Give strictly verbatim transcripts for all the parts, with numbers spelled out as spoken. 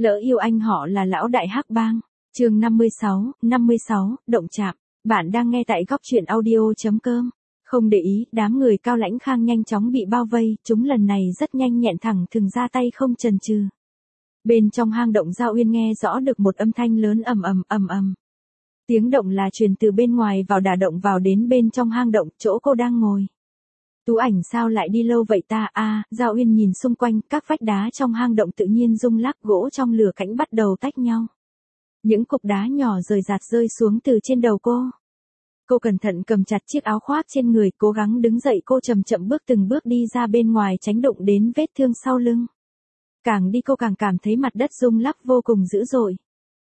Lỡ yêu anh họ là lão đại hắc bang. Chương năm mươi sáu, năm mươi sáu, động chạm. Bạn đang nghe tại góc truyện audio chấm com. Không để ý, đám người Cao Lãnh Khang nhanh chóng bị bao vây, chúng lần này rất nhanh nhẹn thẳng thừng ra tay không chần chừ. Bên trong hang động Giao Uyên nghe rõ được một âm thanh lớn ầm ầm ầm ầm. Tiếng động là truyền từ bên ngoài vào đả động vào đến bên trong hang động, chỗ cô đang ngồi. Tú Ảnh sao lại đi lâu vậy ta? A, à, Giao Uyên nhìn xung quanh, các vách đá trong hang động tự nhiên rung lắc, gỗ trong lửa cảnh bắt đầu tách nhau. Những cục đá nhỏ rời rạt rơi xuống từ trên đầu cô. Cô cẩn thận cầm chặt chiếc áo khoác trên người, cố gắng đứng dậy, cô chậm chậm bước từng bước đi ra bên ngoài tránh đụng đến vết thương sau lưng. Càng đi cô càng cảm thấy mặt đất rung lắc vô cùng dữ dội.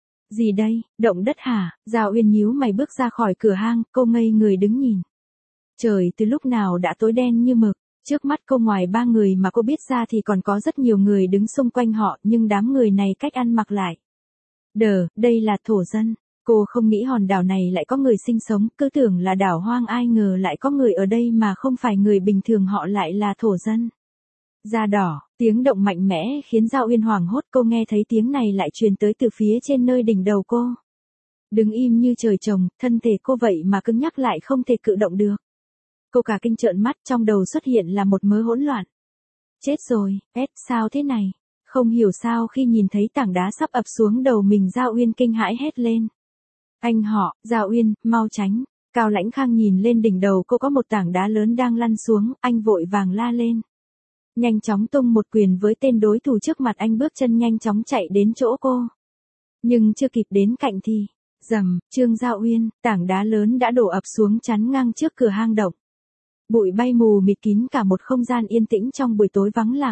Gì đây, động đất hả? Giao Uyên nhíu mày bước ra khỏi cửa hang, cô ngây người đứng nhìn. Trời từ lúc nào đã tối đen như mực, trước mắt cô ngoài ba người mà cô biết ra thì còn có rất nhiều người đứng xung quanh họ, nhưng đám người này cách ăn mặc lại. Đờ, đây là thổ dân. Cô không nghĩ hòn đảo này lại có người sinh sống, cứ tưởng là đảo hoang, ai ngờ lại có người ở đây mà không phải người bình thường, họ lại là thổ dân. Da đỏ, tiếng động mạnh mẽ khiến Giao Uyên hoảng hốt, cô nghe thấy tiếng này lại truyền tới từ phía trên nơi đỉnh đầu cô. Đứng im như trời trồng, thân thể cô vậy mà cứng nhắc lại không thể cử động được. Cô cả kinh trợn mắt, trong đầu xuất hiện là một mớ hỗn loạn. Chết rồi, ép sao thế này? Không hiểu sao khi nhìn thấy tảng đá sắp ập xuống đầu mình, Giao Uyên kinh hãi hét lên. Anh họ, Giao Uyên, mau tránh. Cao Lãnh Khang nhìn lên đỉnh đầu cô có một tảng đá lớn đang lăn xuống, anh vội vàng la lên. Nhanh chóng tung một quyền với tên đối thủ trước mặt, anh bước chân nhanh chóng chạy đến chỗ cô. Nhưng chưa kịp đến cạnh thì, rầm, Trương Giao Uyên, tảng đá lớn đã đổ ập xuống chắn ngang trước cửa hang động. Bụi bay mù mịt kín cả một không gian yên tĩnh trong buổi tối vắng lặng.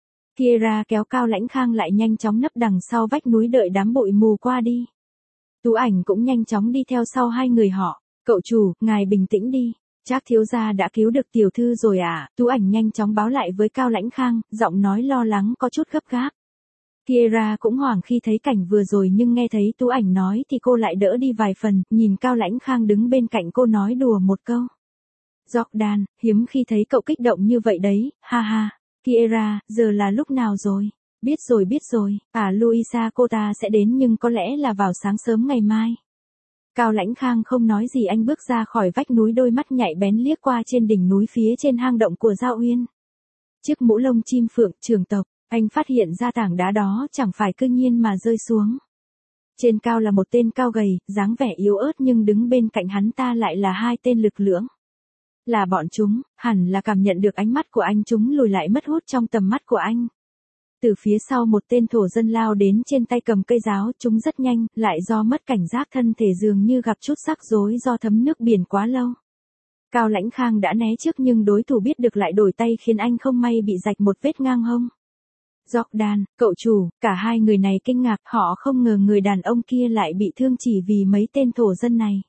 Kiera kéo Cao Lãnh Khang lại, nhanh chóng nấp đằng sau vách núi đợi đám bụi mù qua đi. Tú Ảnh cũng nhanh chóng đi theo sau hai người họ. Cậu chủ, ngài bình tĩnh đi. Trác thiếu gia đã cứu được tiểu thư rồi à? Tú Ảnh nhanh chóng báo lại với Cao Lãnh Khang, giọng nói lo lắng có chút gấp gáp. Kiera cũng hoảng khi thấy cảnh vừa rồi, nhưng nghe thấy Tú Ảnh nói thì cô lại đỡ đi vài phần, nhìn Cao Lãnh Khang đứng bên cạnh cô nói đùa một câu. Jordan, hiếm khi thấy cậu kích động như vậy đấy, ha ha. Kiera, giờ là lúc nào rồi? Biết rồi biết rồi, à Luisa cô ta sẽ đến nhưng có lẽ là vào sáng sớm ngày mai. Cao Lãnh Khang không nói gì, anh bước ra khỏi vách núi, đôi mắt nhạy bén liếc qua trên đỉnh núi phía trên hang động của Giao Uyên. Chiếc mũ lông chim phượng trưởng tộc, anh phát hiện ra tảng đá đó chẳng phải cứ nhiên mà rơi xuống. Trên cao là một tên cao gầy, dáng vẻ yếu ớt, nhưng đứng bên cạnh hắn ta lại là hai tên lực lưỡng. Là bọn chúng, hẳn là cảm nhận được ánh mắt của anh, chúng lùi lại mất hút trong tầm mắt của anh. Từ phía sau một tên thổ dân lao đến, trên tay cầm cây giáo, chúng rất nhanh, lại do mất cảnh giác thân thể dường như gặp chút rắc rối do thấm nước biển quá lâu. Cao Lãnh Khang đã né trước nhưng đối thủ biết được lại đổi tay, khiến anh không may bị rạch một vết ngang hông. Jordan, cậu chủ, cả hai người này kinh ngạc, họ không ngờ người đàn ông kia lại bị thương chỉ vì mấy tên thổ dân này.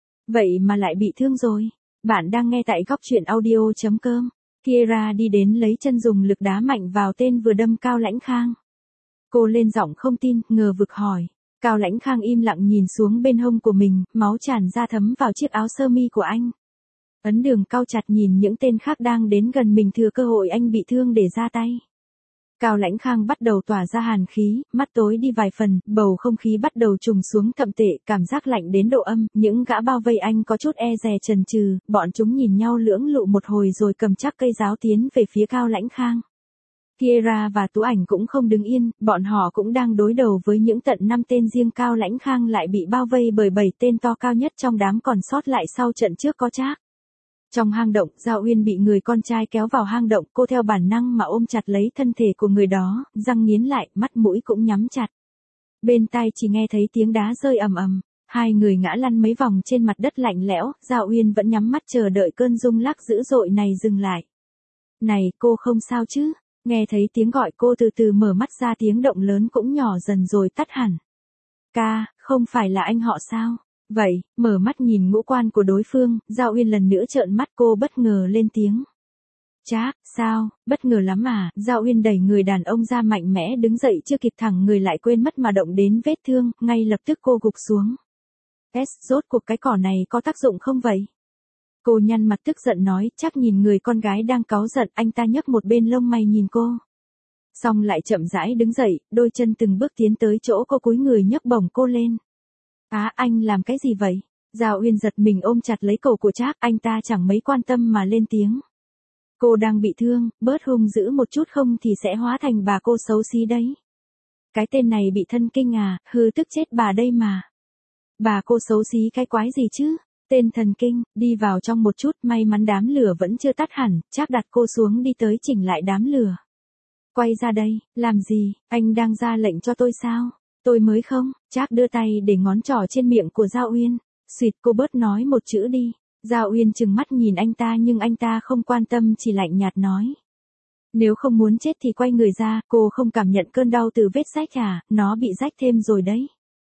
Vậy mà lại bị thương rồi. Bạn đang nghe tại góc truyện audio chấm com. Kiera đi đến lấy chân dùng lực đá mạnh vào tên vừa đâm Cao Lãnh Khang. Cô lên giọng không tin, ngờ vực hỏi. Cao Lãnh Khang im lặng nhìn xuống bên hông của mình, máu tràn ra thấm vào chiếc áo sơ mi của anh. Ấn Đường cau chặt nhìn những tên khác đang đến gần mình, thừa cơ hội anh bị thương để ra tay. Cao Lãnh Khang bắt đầu tỏa ra hàn khí, mắt tối đi vài phần, bầu không khí bắt đầu trùng xuống thậm tệ, cảm giác lạnh đến độ âm, những gã bao vây anh có chút e dè chần chừ, bọn chúng nhìn nhau lưỡng lự một hồi rồi cầm chắc cây giáo tiến về phía Cao Lãnh Khang. Kiera và Tú Ảnh cũng không đứng yên, bọn họ cũng đang đối đầu với những tận năm tên, riêng Cao Lãnh Khang lại bị bao vây bởi bảy tên to cao nhất trong đám còn sót lại sau trận trước có Trác. Trong hang động, Giao Uyên bị người con trai kéo vào hang động, cô theo bản năng mà ôm chặt lấy thân thể của người đó, răng nghiến lại, mắt mũi cũng nhắm chặt. Bên tai chỉ nghe thấy tiếng đá rơi ầm ầm, hai người ngã lăn mấy vòng trên mặt đất lạnh lẽo, Giao Uyên vẫn nhắm mắt chờ đợi cơn rung lắc dữ dội này dừng lại. Này, cô không sao chứ? Nghe thấy tiếng gọi, cô từ từ mở mắt ra, tiếng động lớn cũng nhỏ dần rồi tắt hẳn. Ca, không phải là anh họ sao? Vậy, mở mắt nhìn ngũ quan của đối phương, Giao Uyên lần nữa trợn mắt, cô bất ngờ lên tiếng. Trác, sao, bất ngờ lắm à? Giao Uyên đẩy người đàn ông ra mạnh mẽ đứng dậy, chưa kịp thẳng người lại quên mất mà động đến vết thương, ngay lập tức cô gục xuống. S, rốt cuộc cái cỏ này có tác dụng không vậy? Cô nhăn mặt tức giận nói, Trác nhìn người con gái đang cáu giận, anh ta nhấc một bên lông mày nhìn cô. Xong lại chậm rãi đứng dậy, đôi chân từng bước tiến tới chỗ cô cúi người nhấc bổng cô lên. Á, anh làm cái gì vậy? Giao Uyên giật mình ôm chặt lấy cổ của Trác, anh ta chẳng mấy quan tâm mà lên tiếng. Cô đang bị thương, bớt hung dữ một chút không thì sẽ hóa thành bà cô xấu xí đấy. Cái tên này bị thân kinh à, hư tức chết bà đây mà. Bà cô xấu xí cái quái gì chứ? Tên thần kinh, đi vào trong một chút, may mắn đám lửa vẫn chưa tắt hẳn, Trác đặt cô xuống đi tới chỉnh lại đám lửa. Quay ra đây, làm gì, anh đang ra lệnh cho tôi sao? Tôi mới không, Trác đưa tay để ngón trỏ trên miệng của Giao Uyên. Xuyệt, cô bớt nói một chữ đi. Giao Uyên trừng mắt nhìn anh ta nhưng anh ta không quan tâm, chỉ lạnh nhạt nói. Nếu không muốn chết thì quay người ra, cô không cảm nhận cơn đau từ vết rách à, nó bị rách thêm rồi đấy.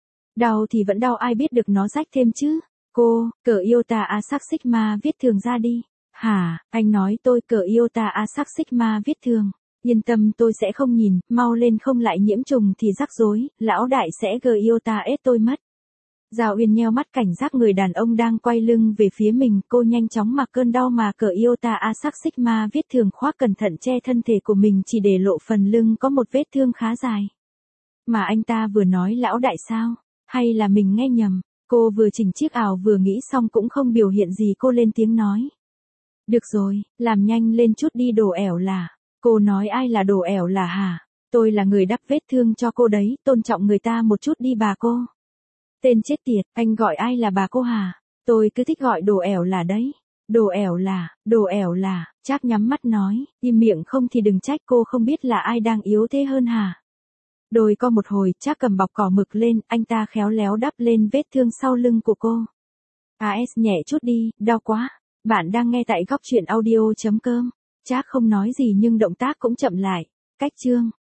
Đau thì vẫn đau, ai biết được nó rách thêm chứ. Cô, cờ iota a sắc sigma viết thường ra đi. Hả, anh nói tôi cờ iota a sắc sigma viết thường. Yên tâm, tôi sẽ không nhìn, mau lên không lại nhiễm trùng thì rắc rối, lão đại sẽ gờ iota ết tôi mất. Giao Uyên nheo mắt cảnh giác người đàn ông đang quay lưng về phía mình, cô nhanh chóng mặc cơn đau mà cờ iota a sắc sigma viết thường khoác cẩn thận che thân thể của mình chỉ để lộ phần lưng có một vết thương khá dài. Mà anh ta vừa nói lão đại sao? Hay là mình nghe nhầm? Cô vừa chỉnh chiếc ảo vừa nghĩ xong cũng không biểu hiện gì, cô lên tiếng nói. Được rồi, làm nhanh lên chút đi đồ ẻo là. Cô nói ai là đồ ẻo là hả? Tôi là người đắp vết thương cho cô đấy, tôn trọng người ta một chút đi bà cô. Tên chết tiệt, anh gọi ai là bà cô hả? Tôi cứ thích gọi đồ ẻo là đấy. Đồ ẻo là, đồ ẻo là, Trác nhắm mắt nói, im miệng không thì đừng trách cô không biết là ai đang yếu thế hơn hả? Đôi co một hồi, Trác cầm bọc cỏ mực lên, anh ta khéo léo đắp lên vết thương sau lưng của cô. a ét nhẹ chút đi, đau quá. Bạn đang nghe tại góc truyện audio chấm com. Trác không nói gì nhưng động tác cũng chậm lại. Cách chương